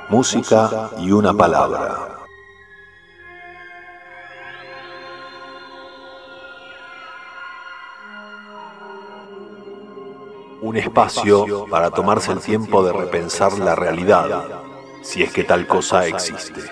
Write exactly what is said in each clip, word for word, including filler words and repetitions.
música y una palabra. Un espacio para tomarse el tiempo de repensar la realidad, si es que tal cosa existe.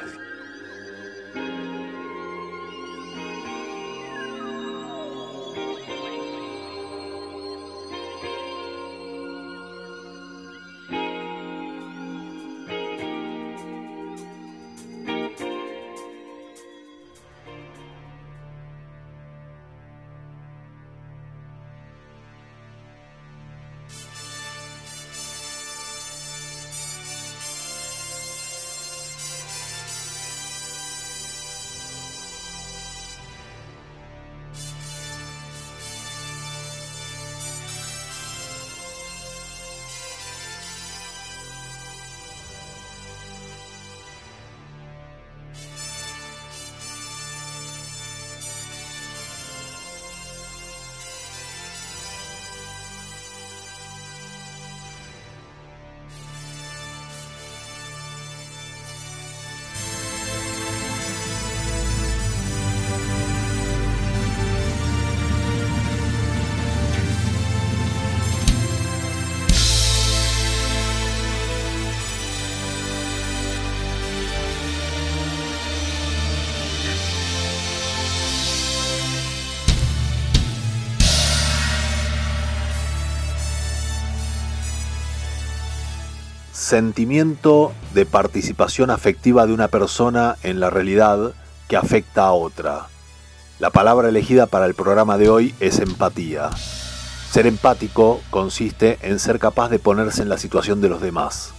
Sentimiento de participación afectiva de una persona en la realidad que afecta a otra. La palabra elegida para el programa de hoy es empatía. Ser empático consiste en ser capaz de ponerse en la situación de los demás.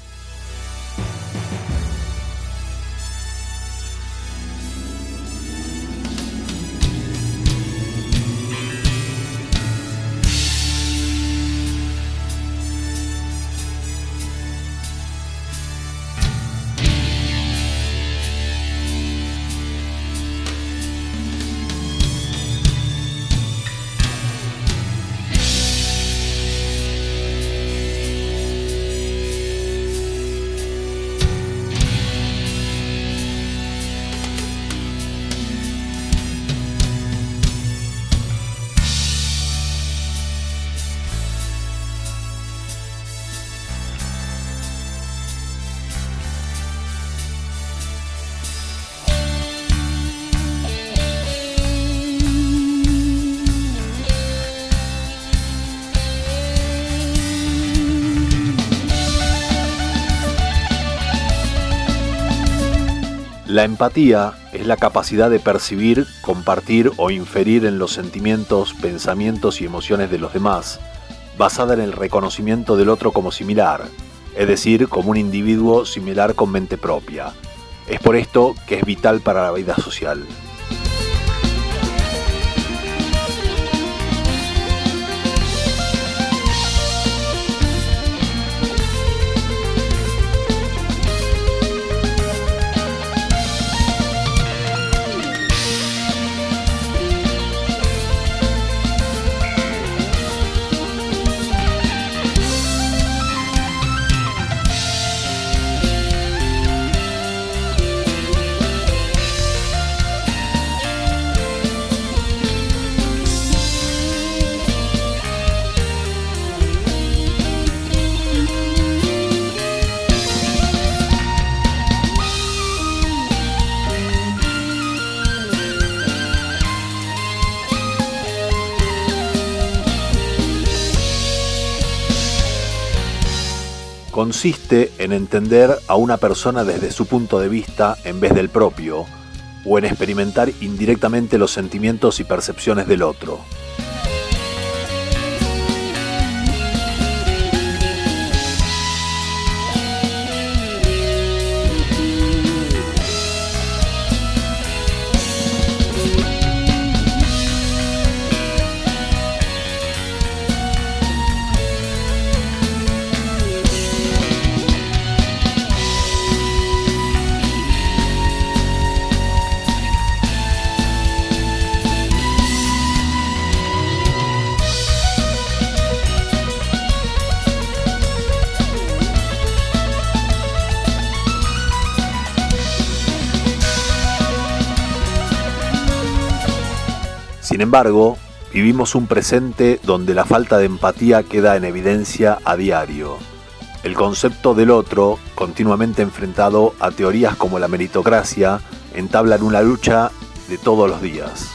La empatía es la capacidad de percibir, compartir o inferir en los sentimientos, pensamientos y emociones de los demás, basada en el reconocimiento del otro como similar, es decir, como un individuo similar con mente propia. Es por esto que es vital para la vida social. Consiste en entender a una persona desde su punto de vista en vez del propio, o en experimentar indirectamente los sentimientos y percepciones del otro. Sin embargo, vivimos un presente donde la falta de empatía queda en evidencia a diario. El concepto del otro, continuamente enfrentado a teorías como la meritocracia, entablan una lucha de todos los días.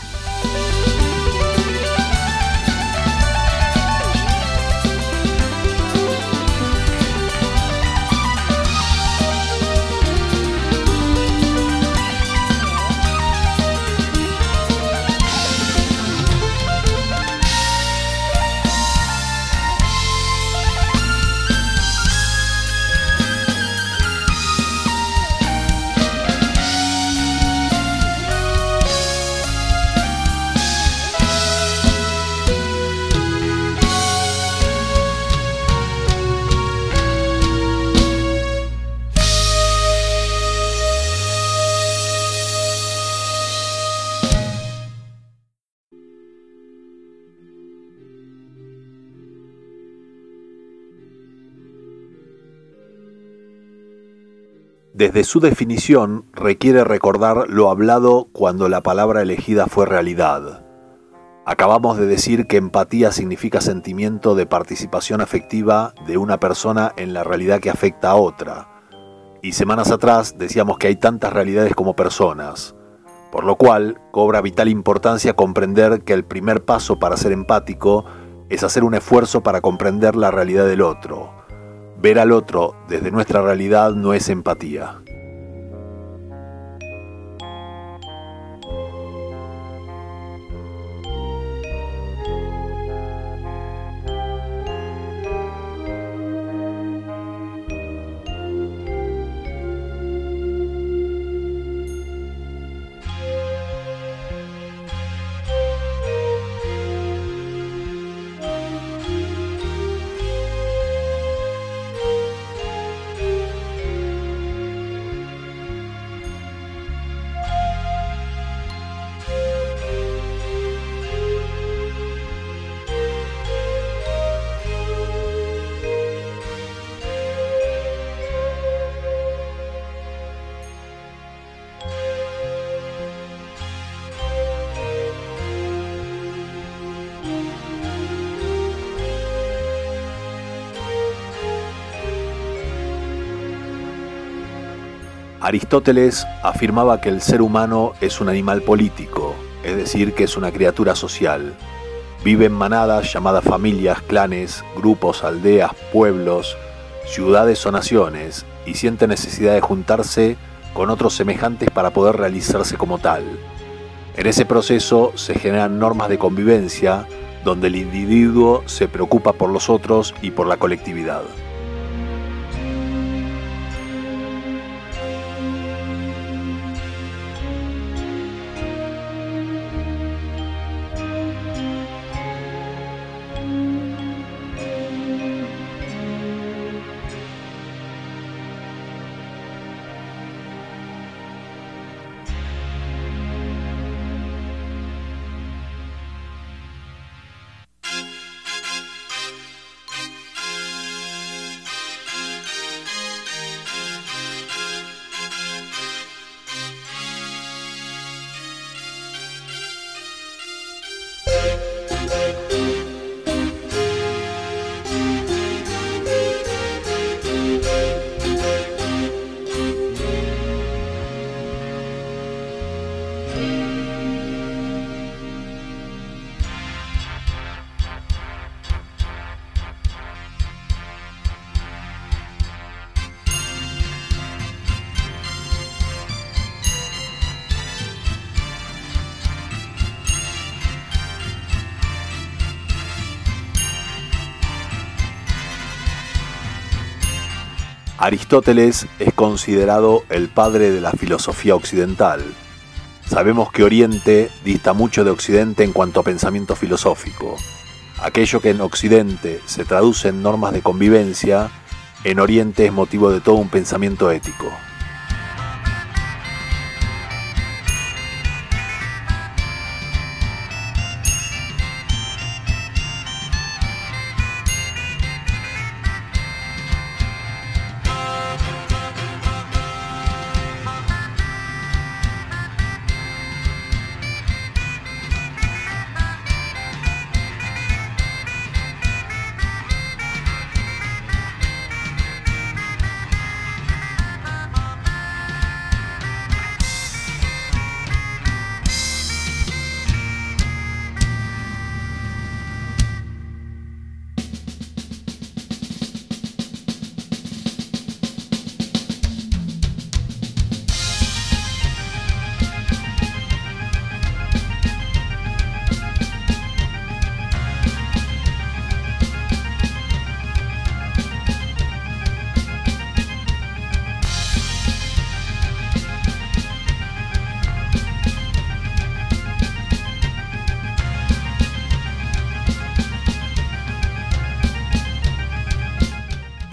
Desde su definición, requiere recordar lo hablado cuando la palabra elegida fue realidad. Acabamos de decir que empatía significa sentimiento de participación afectiva de una persona en la realidad que afecta a otra. Y semanas atrás decíamos que hay tantas realidades como personas, por lo cual cobra vital importancia comprender que el primer paso para ser empático es hacer un esfuerzo para comprender la realidad del otro. Ver al otro desde nuestra realidad no es empatía. Aristóteles afirmaba que el ser humano es un animal político, es decir, que es una criatura social. Vive en manadas llamadas familias, clanes, grupos, aldeas, pueblos, ciudades o naciones, y siente necesidad de juntarse con otros semejantes para poder realizarse como tal. En ese proceso se generan normas de convivencia, donde el individuo se preocupa por los otros y por la colectividad. Aristóteles es considerado el padre de la filosofía occidental. Sabemos que Oriente dista mucho de Occidente en cuanto a pensamiento filosófico. Aquello que en Occidente se traduce en normas de convivencia, en Oriente es motivo de todo un pensamiento ético.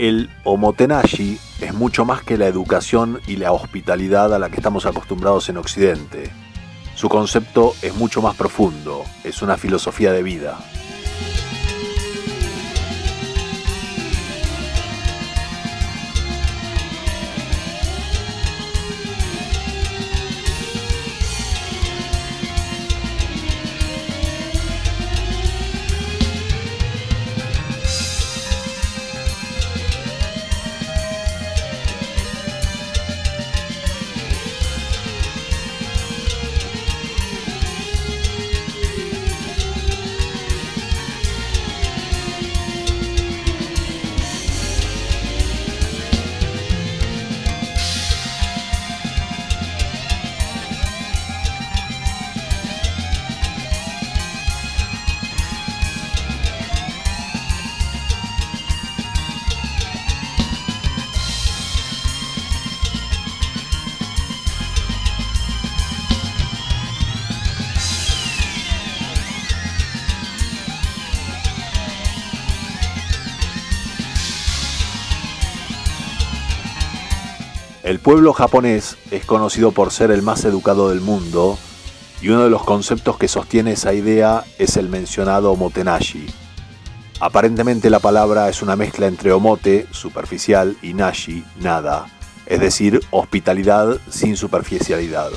El omotenashi es mucho más que la educación y la hospitalidad a la que estamos acostumbrados en Occidente. Su concepto es mucho más profundo, es una filosofía de vida. El pueblo japonés es conocido por ser el más educado del mundo y uno de los conceptos que sostiene esa idea es el mencionado omotenashi. Aparentemente la palabra es una mezcla entre omote, superficial, y nashi, nada, es decir, hospitalidad sin superficialidad.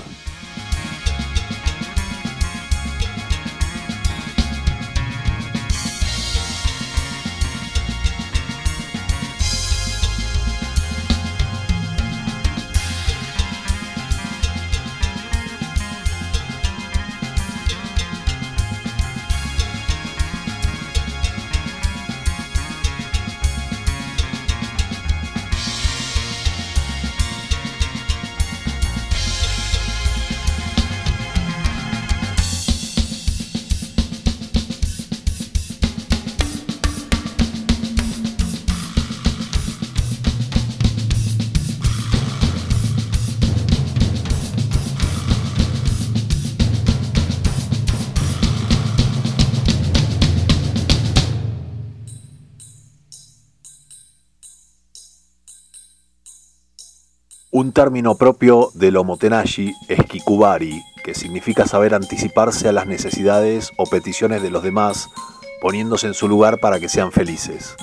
Un término propio del omotenashi es kikubari, que significa saber anticiparse a las necesidades o peticiones de los demás, poniéndose en su lugar para que sean felices.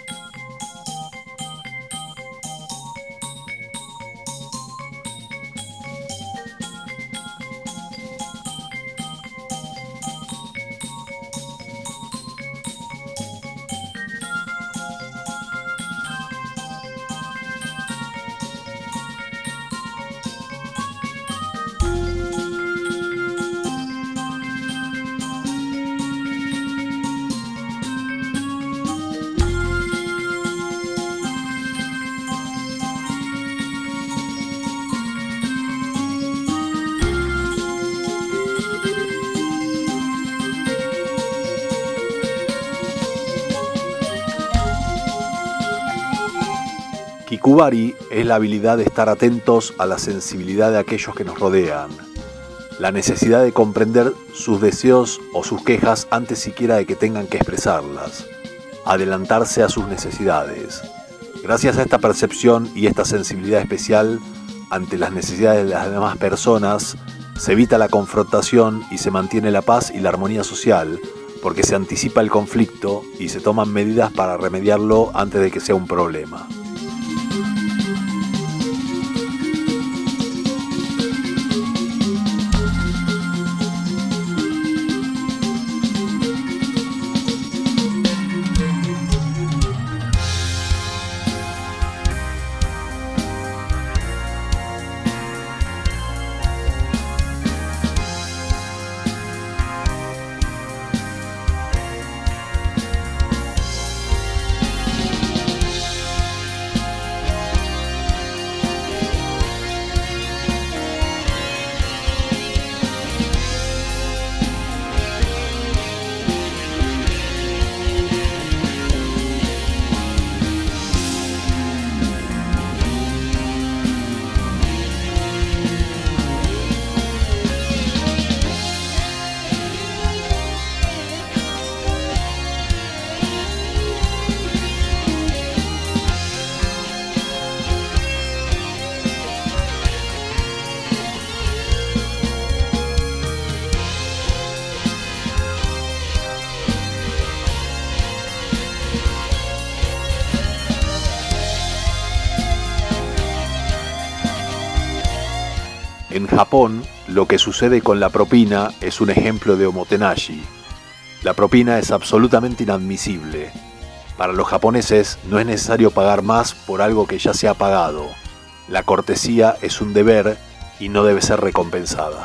Kikubari es la habilidad de estar atentos a la sensibilidad de aquellos que nos rodean, la necesidad de comprender sus deseos o sus quejas antes siquiera de que tengan que expresarlas, adelantarse a sus necesidades. Gracias a esta percepción y esta sensibilidad especial ante las necesidades de las demás personas, se evita la confrontación y se mantiene la paz y la armonía social, porque se anticipa el conflicto y se toman medidas para remediarlo antes de que sea un problema. En Japón, lo que sucede con la propina es un ejemplo de omotenashi. La propina es absolutamente inadmisible. Para los japoneses no es necesario pagar más por algo que ya se ha pagado. La cortesía es un deber y no debe ser recompensada.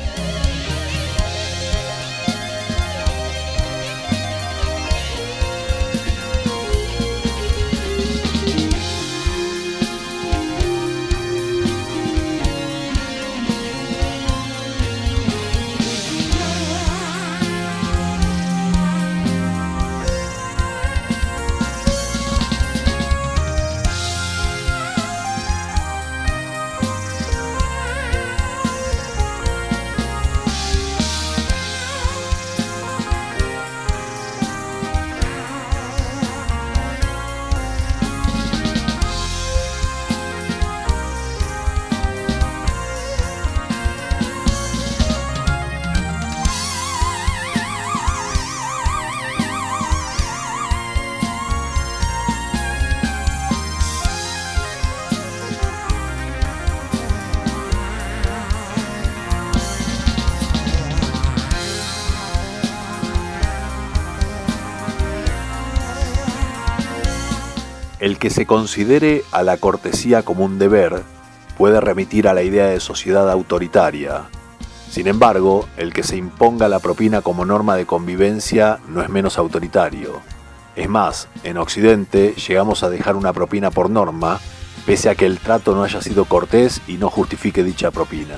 El que se considere a la cortesía como un deber puede remitir a la idea de sociedad autoritaria. Sin embargo, el que se imponga la propina como norma de convivencia no es menos autoritario. Es más, en Occidente llegamos a dejar una propina por norma, pese a que el trato no haya sido cortés y no justifique dicha propina.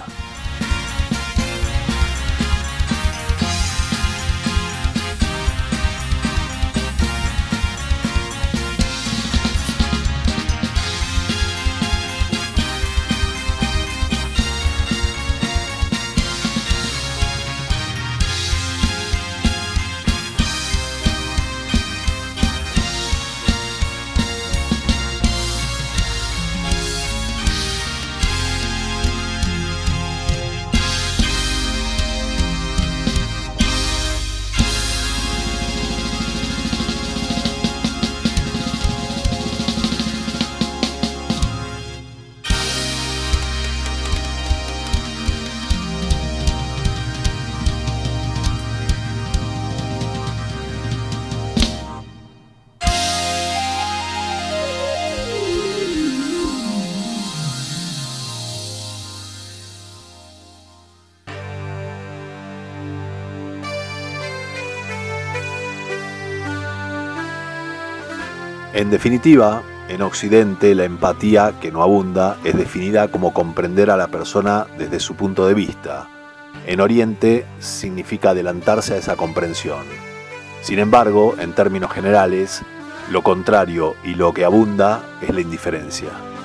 En definitiva, en Occidente la empatía, que no abunda, es definida como comprender a la persona desde su punto de vista. En Oriente significa adelantarse a esa comprensión. Sin embargo, en términos generales, lo contrario y lo que abunda es la indiferencia.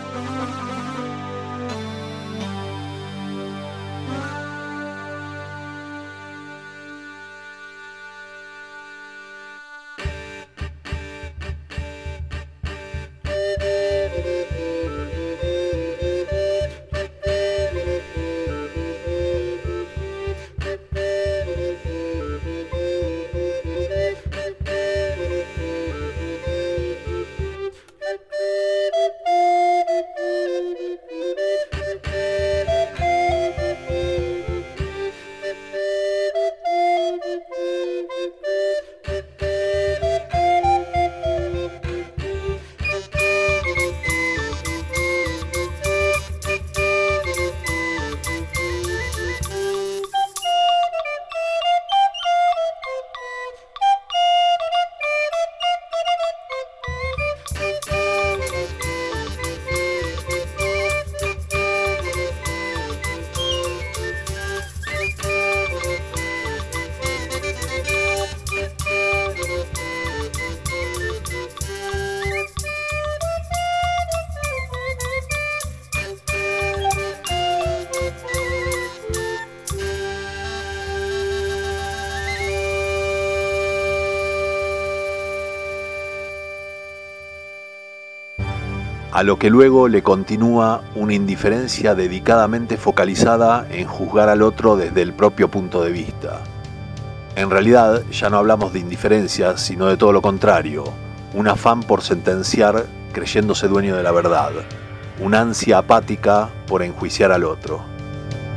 A lo que luego le continúa una indiferencia dedicadamente focalizada en juzgar al otro desde el propio punto de vista. En realidad ya no hablamos de indiferencia, sino de todo lo contrario, un afán por sentenciar creyéndose dueño de la verdad, una ansia apática por enjuiciar al otro.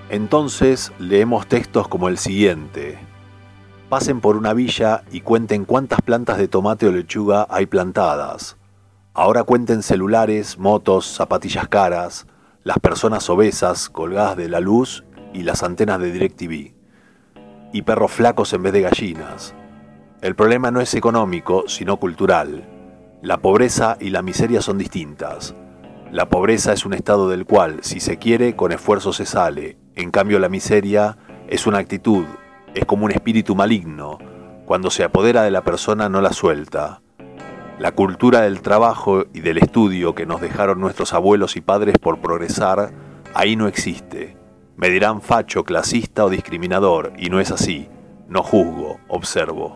Entonces leemos textos como el siguiente: pasen por una villa y cuenten cuántas plantas de tomate o lechuga hay plantadas. Ahora cuenten celulares, motos, zapatillas caras, las personas obesas colgadas de la luz y las antenas de DirecTV. Y perros flacos en vez de gallinas. El problema no es económico, sino cultural. La pobreza y la miseria son distintas. La pobreza es un estado del cual, si se quiere, con esfuerzo se sale. En cambio, la miseria es una actitud, es como un espíritu maligno. Cuando se apodera de la persona no la suelta. La cultura del trabajo y del estudio que nos dejaron nuestros abuelos y padres por progresar, ahí no existe. Me dirán facho, clasista o discriminador, y no es así. No juzgo, observo.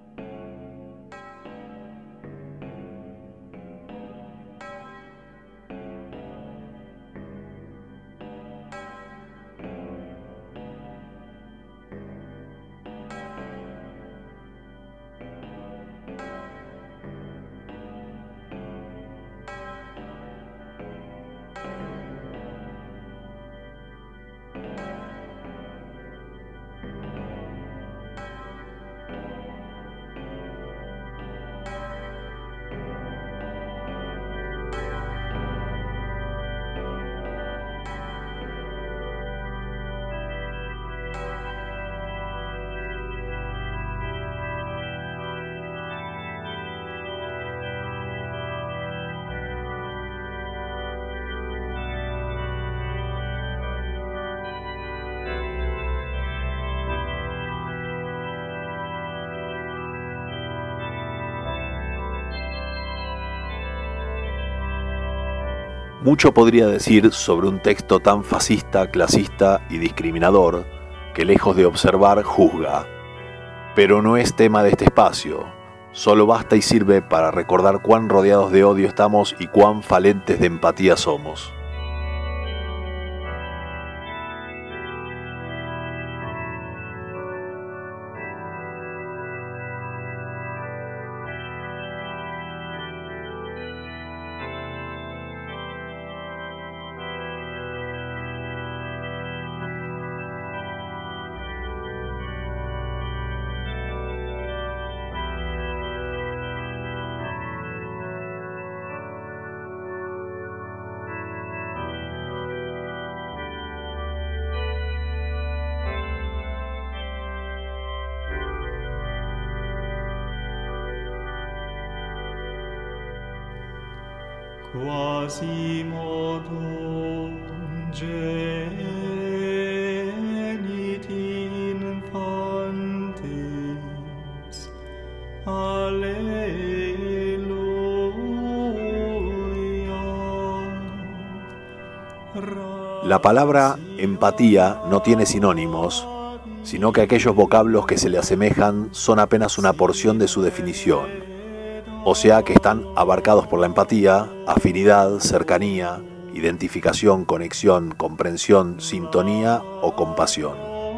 Mucho podría decir sobre un texto tan fascista, clasista y discriminador que, lejos de observar, juzga. Pero no es tema de este espacio. Solo basta y sirve para recordar cuán rodeados de odio estamos y cuán falentes de empatía somos. Quasimodo genit infantis, Alleluia. La palabra empatía no tiene sinónimos, sino que aquellos vocablos que se le asemejan son apenas una porción de su definición. O sea que están abarcados por la empatía, afinidad, cercanía, identificación, conexión, comprensión, sintonía o compasión.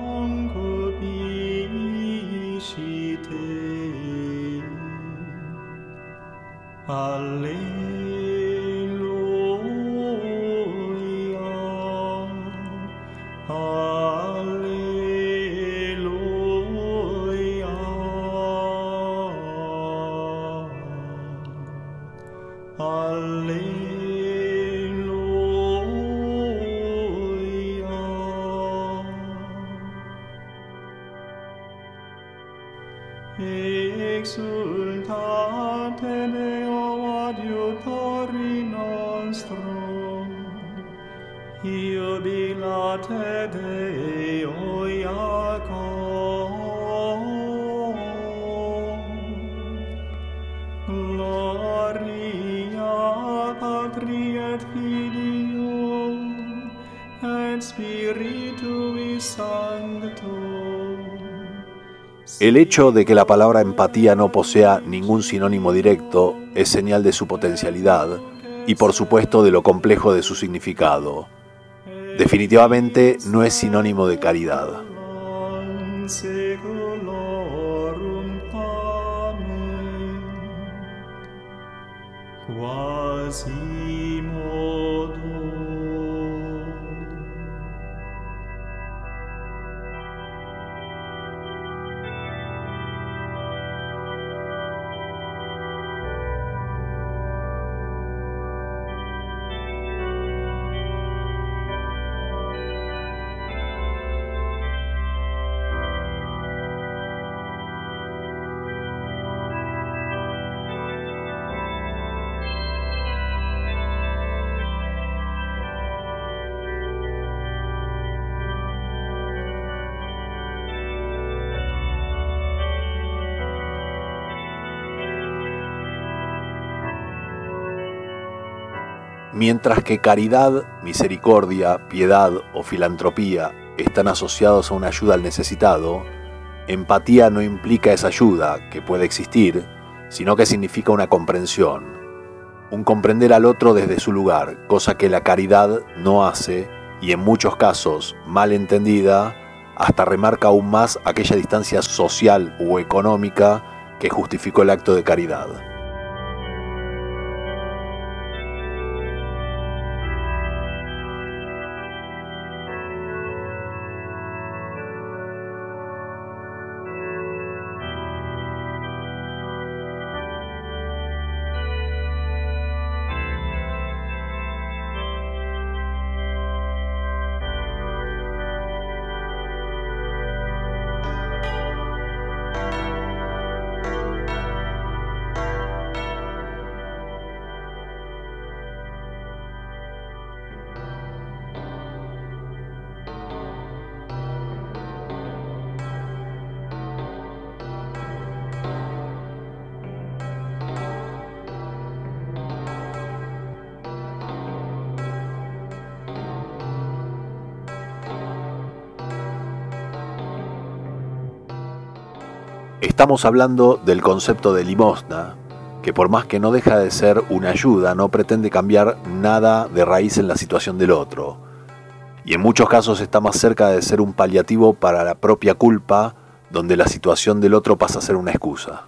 Exultate Deo adiutori nostrum, jubilate Deo Jacob, gloria Patri et Filio et Spiritui Sancto. El hecho de que la palabra empatía no posea ningún sinónimo directo es señal de su potencialidad y, por supuesto, de lo complejo de su significado. Definitivamente no es sinónimo de caridad. Quasimodo Mientras que caridad, misericordia, piedad o filantropía están asociados a una ayuda al necesitado, empatía no implica esa ayuda, que puede existir, sino que significa una comprensión, un comprender al otro desde su lugar, cosa que la caridad no hace y en muchos casos, mal entendida, hasta remarca aún más aquella distancia social o económica que justificó el acto de caridad. Estamos hablando del concepto de limosna, que por más que no deja de ser una ayuda, no pretende cambiar nada de raíz en la situación del otro. Y en muchos casos está más cerca de ser un paliativo para la propia culpa, donde la situación del otro pasa a ser una excusa.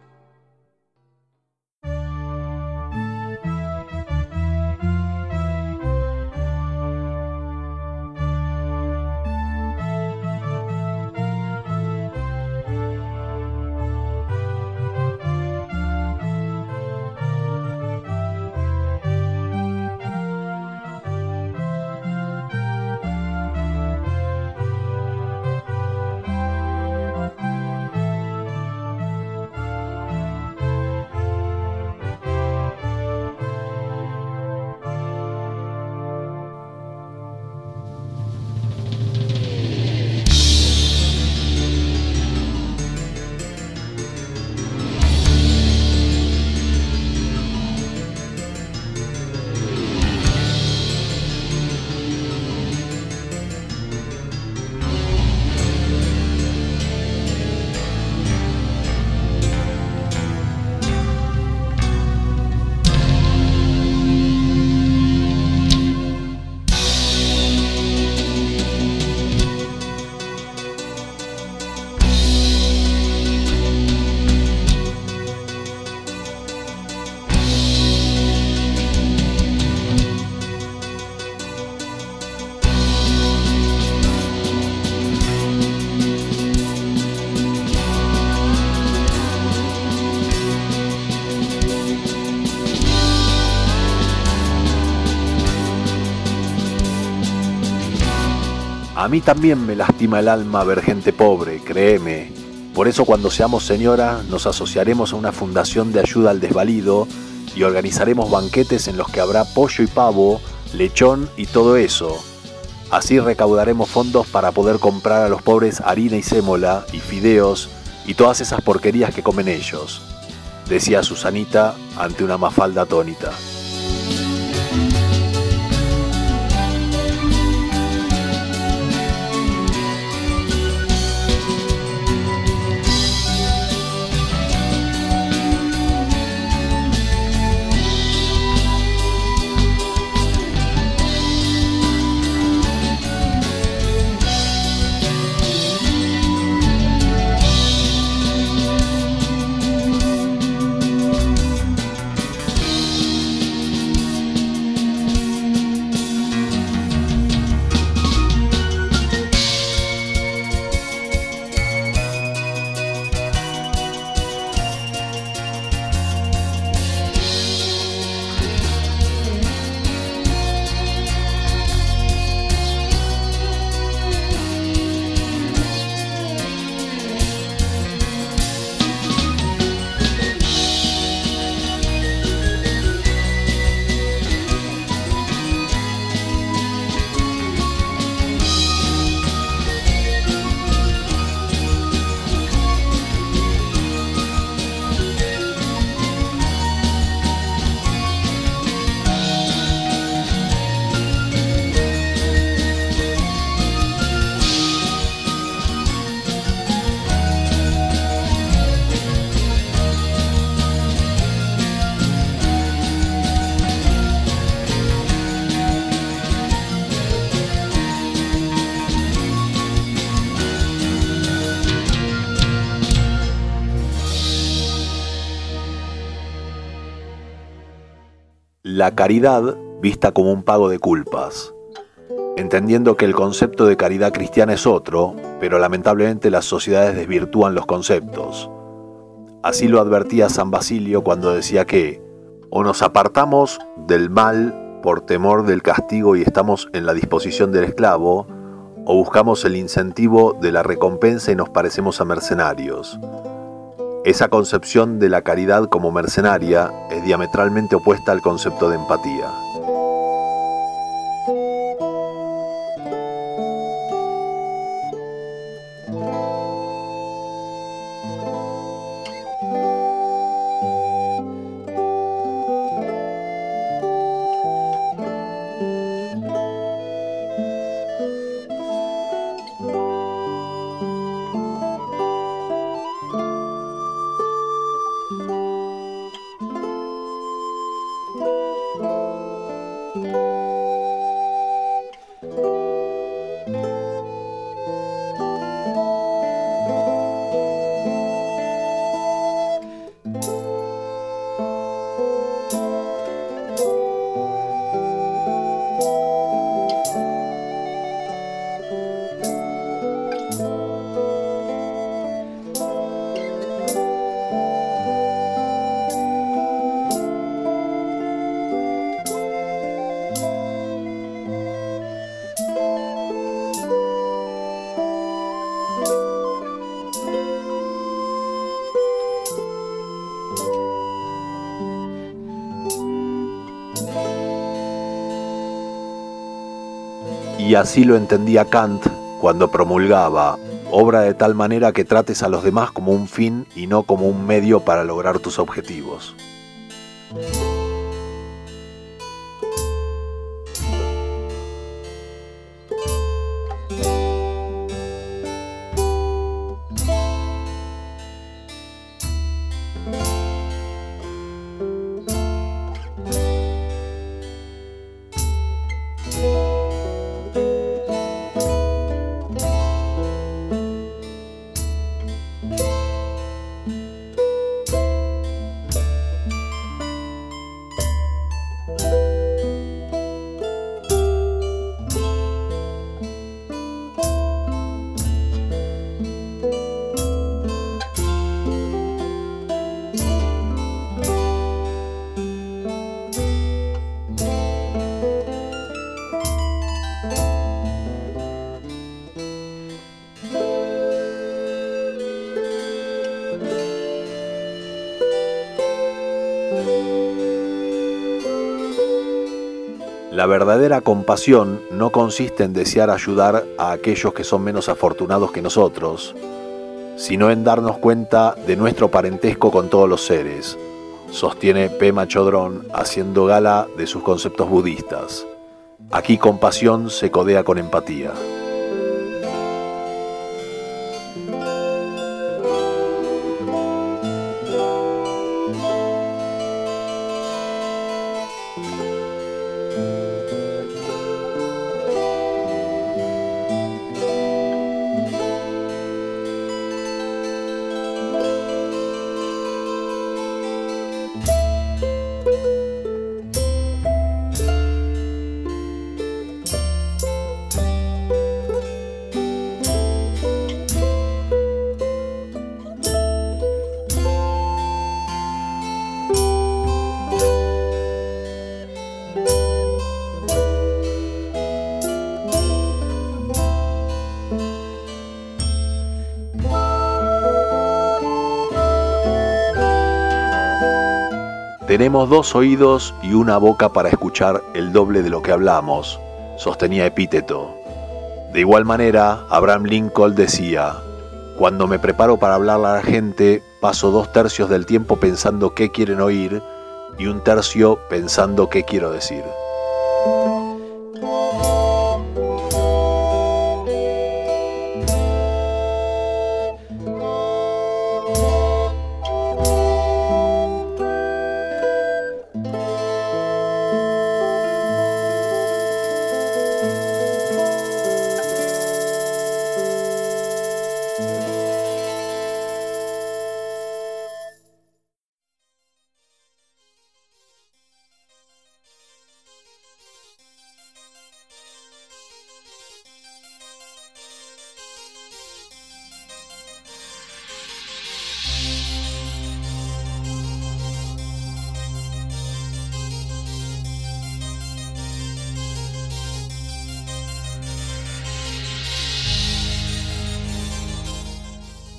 A mí también me lastima el alma ver gente pobre, créeme. Por eso cuando seamos señora nos asociaremos a una fundación de ayuda al desvalido y organizaremos banquetes en los que habrá pollo y pavo, lechón y todo eso. Así recaudaremos fondos para poder comprar a los pobres harina y sémola y fideos y todas esas porquerías que comen ellos, decía Susanita ante una Mafalda atónita. la caridad vista como un pago de culpas, entendiendo que el concepto de caridad cristiana es otro, pero lamentablemente las sociedades desvirtúan los conceptos. Así lo advertía San Basilio cuando decía que o nos apartamos del mal por temor del castigo y estamos en la disposición del esclavo, o buscamos el incentivo de la recompensa y nos parecemos a mercenarios. Esa concepción de la caridad como mercenaria es diametralmente opuesta al concepto de empatía. Y así lo entendía Kant cuando promulgaba: obra de tal manera que trates a los demás como un fin y no como un medio para lograr tus objetivos. La verdadera compasión no consiste en desear ayudar a aquellos que son menos afortunados que nosotros, sino en darnos cuenta de nuestro parentesco con todos los seres, sostiene Pema Chodron haciendo gala de sus conceptos budistas. Aquí compasión se codea con empatía. Tenemos dos oídos y una boca para escuchar el doble de lo que hablamos, sostenía Epíteto. De igual manera, Abraham Lincoln decía: cuando me preparo para hablarle a la gente, paso dos tercios del tiempo pensando qué quieren oír y un tercio pensando qué quiero decir.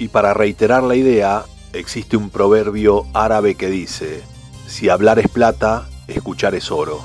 Y para reiterar la idea, existe un proverbio árabe que dice: si hablar es plata, escuchar es oro.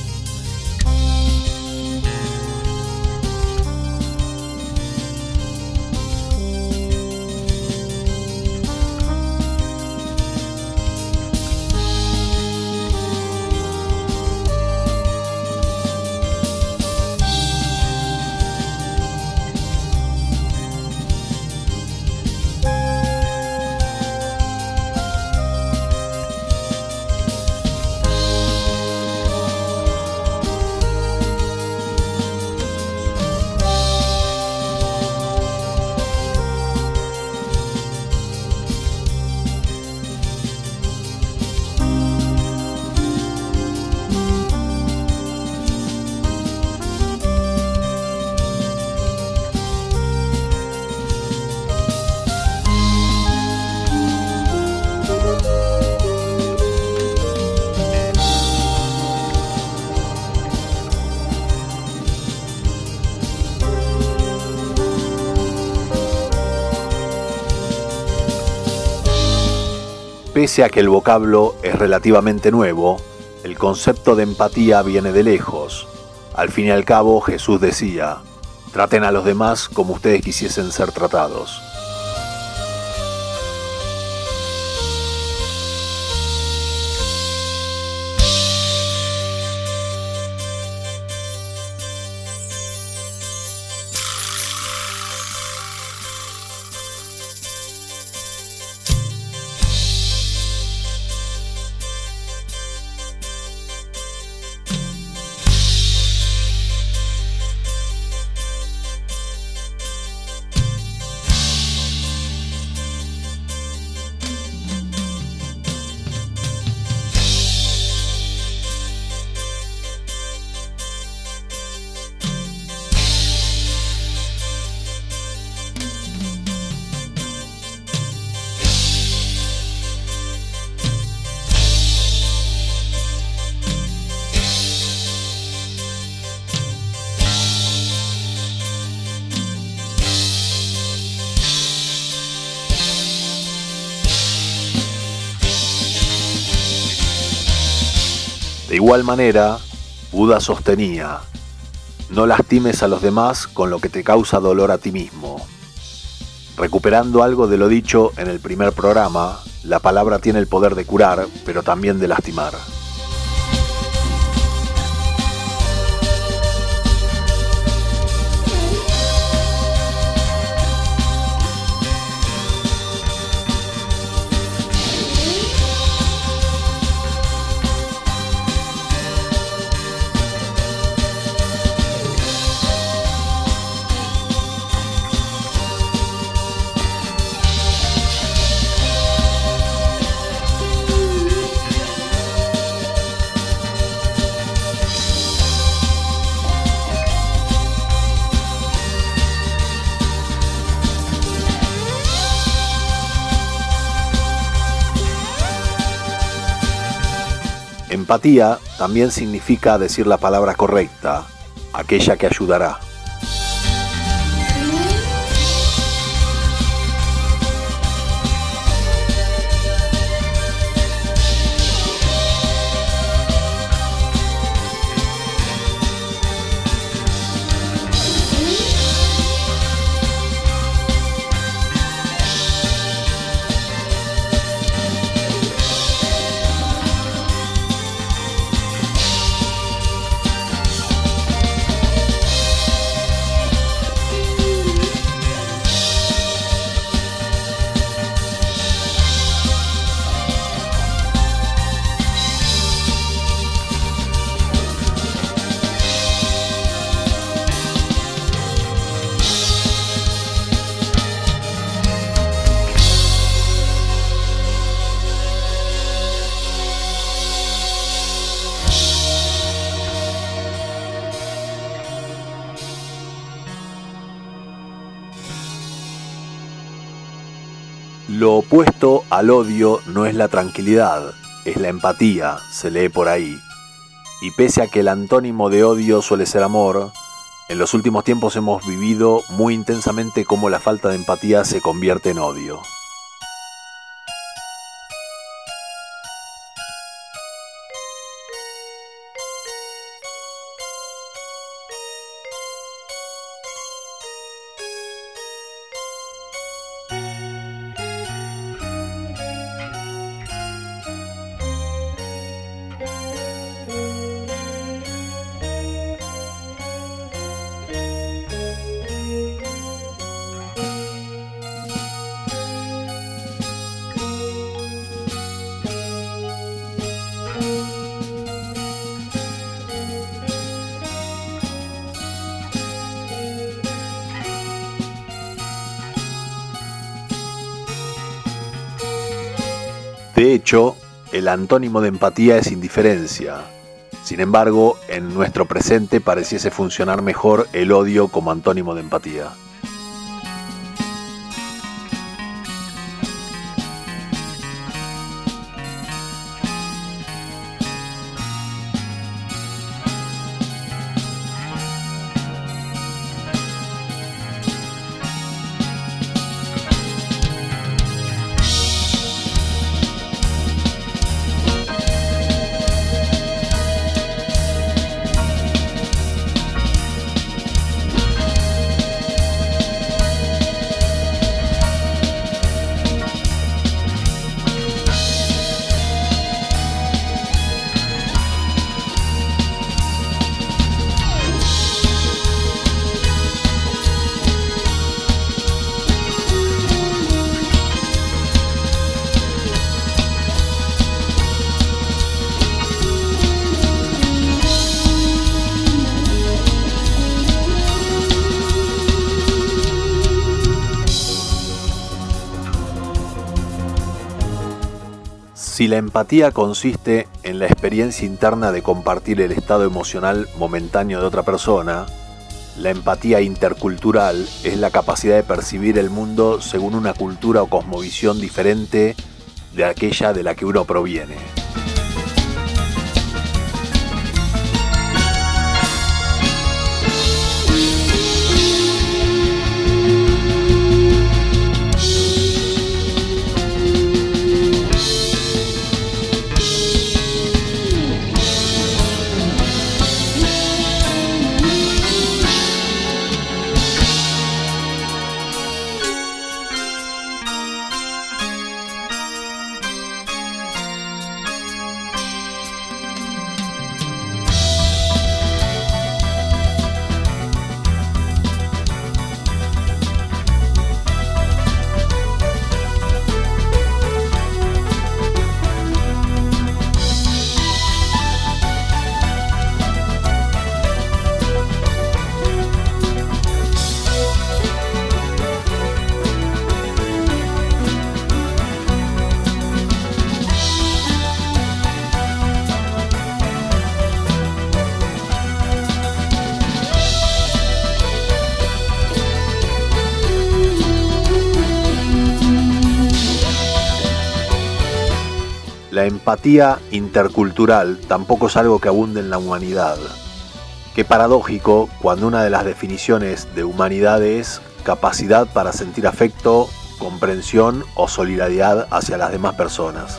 Pese a que el vocablo es relativamente nuevo, el concepto de empatía viene de lejos. Al fin y al cabo, Jesús decía: traten a los demás como ustedes quisiesen ser tratados. De igual manera, Buda sostenía: no lastimes a los demás con lo que te causa dolor a ti mismo. Recuperando algo de lo dicho en el primer programa, la palabra tiene el poder de curar, pero también de lastimar. Empatía también significa decir la palabra correcta, aquella que ayudará. Lo opuesto al odio no es la tranquilidad, es la empatía, se lee por ahí. Y pese a que el antónimo de odio suele ser amor, En los últimos tiempos hemos vivido muy intensamente cómo la falta de empatía se convierte en odio. De hecho, el antónimo de empatía es indiferencia. Sin embargo, en nuestro presente pareciese funcionar mejor el odio como antónimo de empatía. Si la empatía consiste en la experiencia interna de compartir el estado emocional momentáneo de otra persona, la empatía intercultural es la capacidad de percibir el mundo según una cultura o cosmovisión diferente de aquella de la que uno proviene. La empatía intercultural tampoco es algo que abunde en la humanidad. Qué paradójico cuando una de las definiciones de humanidad es capacidad para sentir afecto, comprensión o solidaridad hacia las demás personas.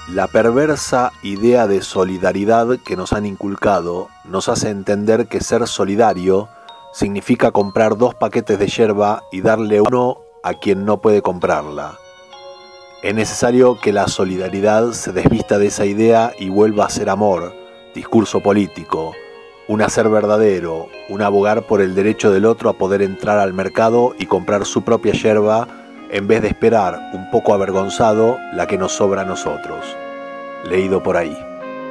La perversa idea de solidaridad que nos han inculcado nos hace entender que ser solidario significa comprar dos paquetes de yerba y darle uno a quien no puede comprarla. Es necesario que la solidaridad se desvista de esa idea y vuelva a ser amor, discurso político, un hacer verdadero, un abogar por el derecho del otro a poder entrar al mercado y comprar su propia yerba en vez de esperar, un poco avergonzado, la que nos sobra a nosotros. Leído por ahí.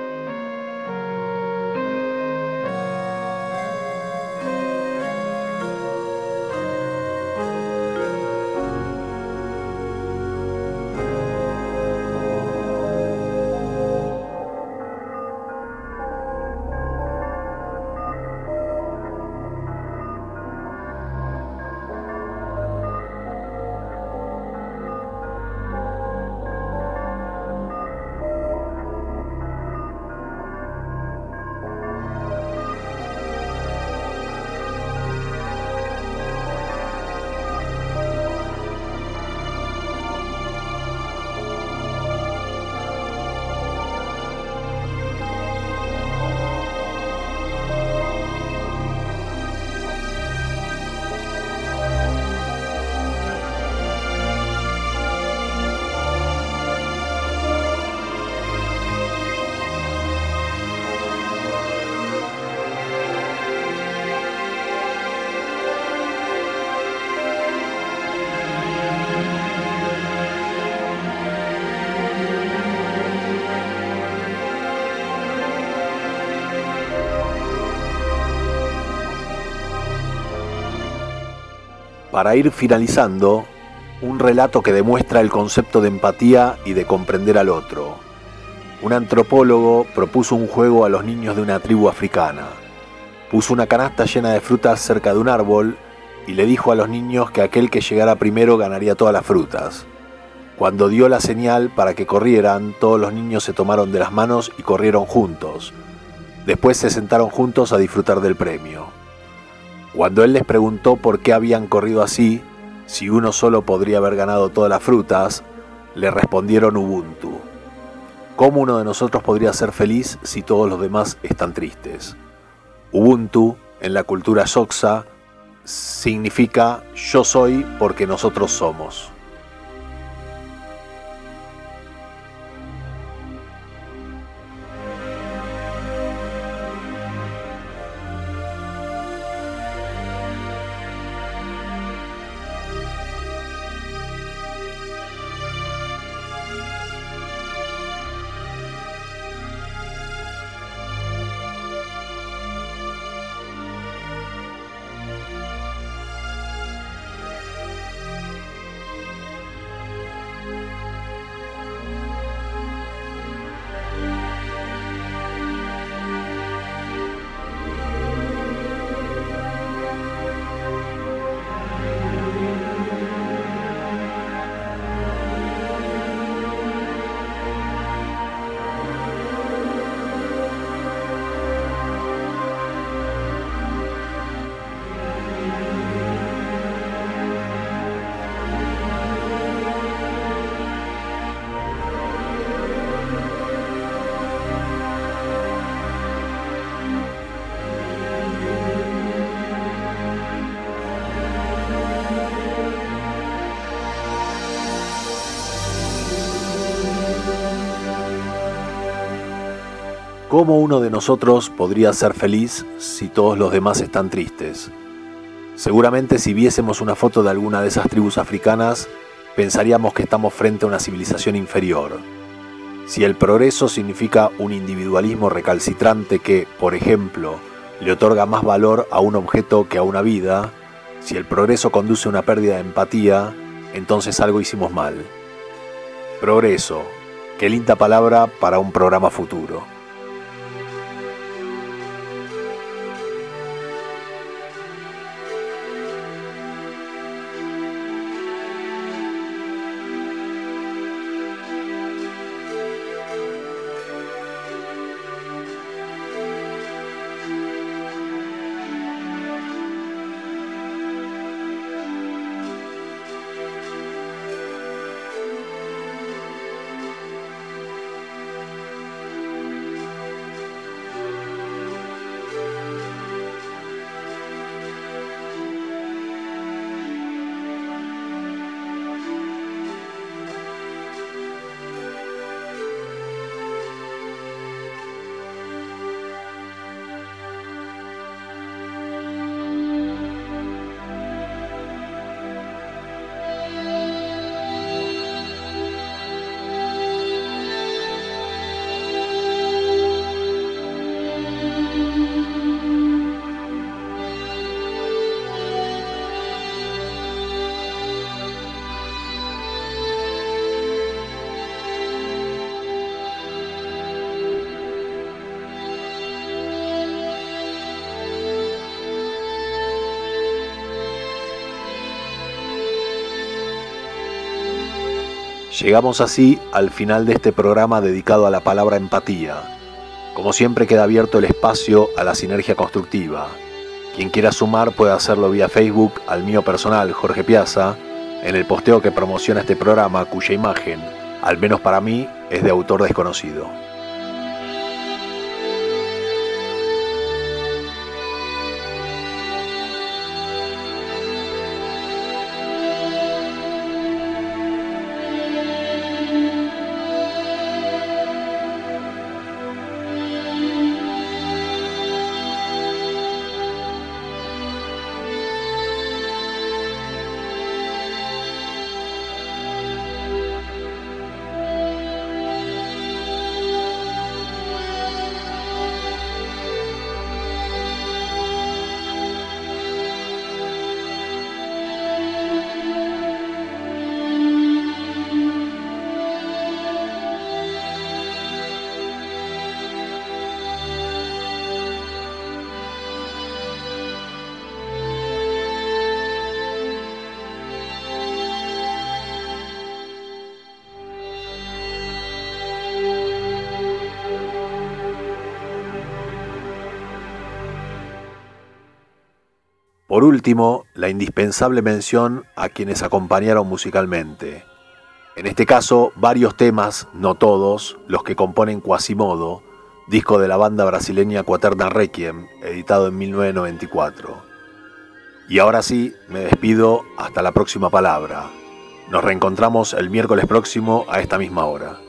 Para ir finalizando, un relato que demuestra el concepto de empatía y de comprender al otro. Un antropólogo propuso un juego a los niños de una tribu africana. Puso una canasta llena de frutas cerca de un árbol y le dijo a los niños que aquel que llegara primero ganaría todas las frutas. Cuando dio la señal para que corrieran, todos los niños se tomaron de las manos y corrieron juntos. Después se sentaron juntos a disfrutar del premio. Cuando él les preguntó por qué habían corrido así, si uno solo podría haber ganado todas las frutas, le respondieron Ubuntu. ¿Cómo uno de nosotros podría ser feliz si todos los demás están tristes? Ubuntu, en la cultura Xhosa, significa yo soy porque nosotros somos. ¿Cómo uno de nosotros podría ser feliz si todos los demás están tristes? Seguramente si viésemos una foto de alguna de esas tribus africanas, pensaríamos que estamos frente a una civilización inferior. Si el progreso significa un individualismo recalcitrante que, por ejemplo, le otorga más valor a un objeto que a una vida, si el progreso conduce a una pérdida de empatía, entonces algo hicimos mal. Progreso, qué linda palabra para un programa futuro. Llegamos así al final de este programa dedicado a la palabra empatía. Como siempre queda abierto el espacio a la sinergia constructiva. Quien quiera sumar puede hacerlo vía Facebook al mío personal, Jorge Piazza, en el posteo que promociona este programa, cuya imagen, al menos para mí, es de autor desconocido. Por último, la indispensable mención a quienes acompañaron musicalmente. En este caso, varios temas, no todos, los que componen Quasimodo, disco de la banda brasileña Quaterna Requiem, editado en mil novecientos noventa y cuatro. Y ahora sí, me despido hasta la próxima palabra. Nos reencontramos el miércoles próximo a esta misma hora.